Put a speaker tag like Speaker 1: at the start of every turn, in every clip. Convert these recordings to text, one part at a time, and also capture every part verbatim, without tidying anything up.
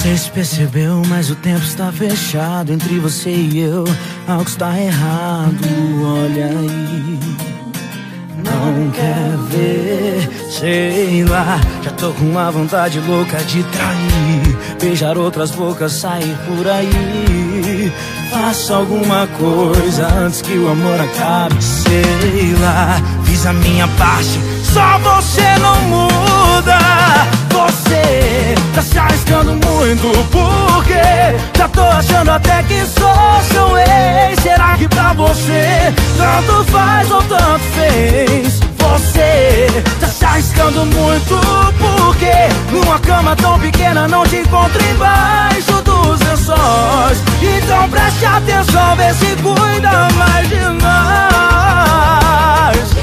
Speaker 1: sei se percebeu, mas o tempo está fechado entre você e eu. Algo está errado, olha aí. Não quer ver, sei lá. Já tô com uma vontade louca de trair, beijar outras bocas, sair por aí. Faça alguma coisa antes que o amor acabe, sei lá. Fiz a minha parte, só você não muda. Você tá se arriscando muito, porque já tô achando até que sou seu ex. Será que pra você tanto faz ou tanto fez? Você tá se arriscando muito, porque numa cama tão pequena não te encontro embaixo dos lençóis. Então preste atenção, vê se cuida mais de nós.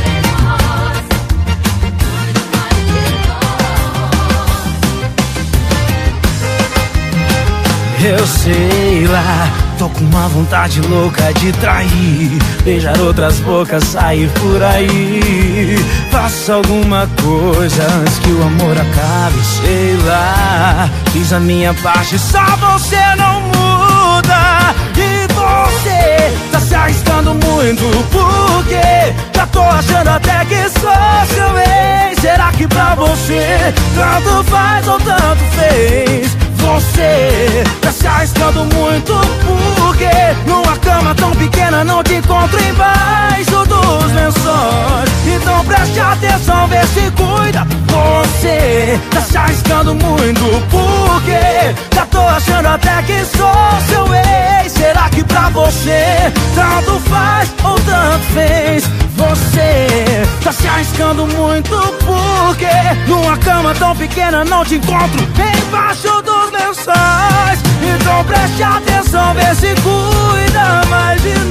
Speaker 1: Eu sei lá, tô com uma vontade louca de trair, beijar outras bocas, sair por aí. Faça alguma coisa antes que o amor acabe, sei lá. Fiz a minha parte, só você não muda. E você tá se arriscando muito, porque já tô achando até que sou seu ex. Será que pra você tanto faz ou tanto fez? Você tá se arriscando muito, porque numa cama tão pequena não te encontro embaixo dos lençóis. Então preste atenção, vê se cuida. Você tá se arriscando muito, porque já tô achando até que sou seu ex. Será que pra você tanto faz ou tanto fez? Você tá se arriscando muito, porque numa cama tão pequena não te encontro embaixo dos lençóis. Então preste atenção, vê se cuida mais de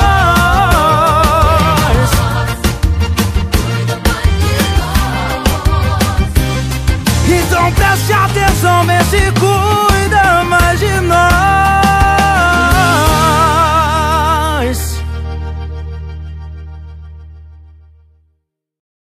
Speaker 1: nós. Então preste atenção, vê se cuida.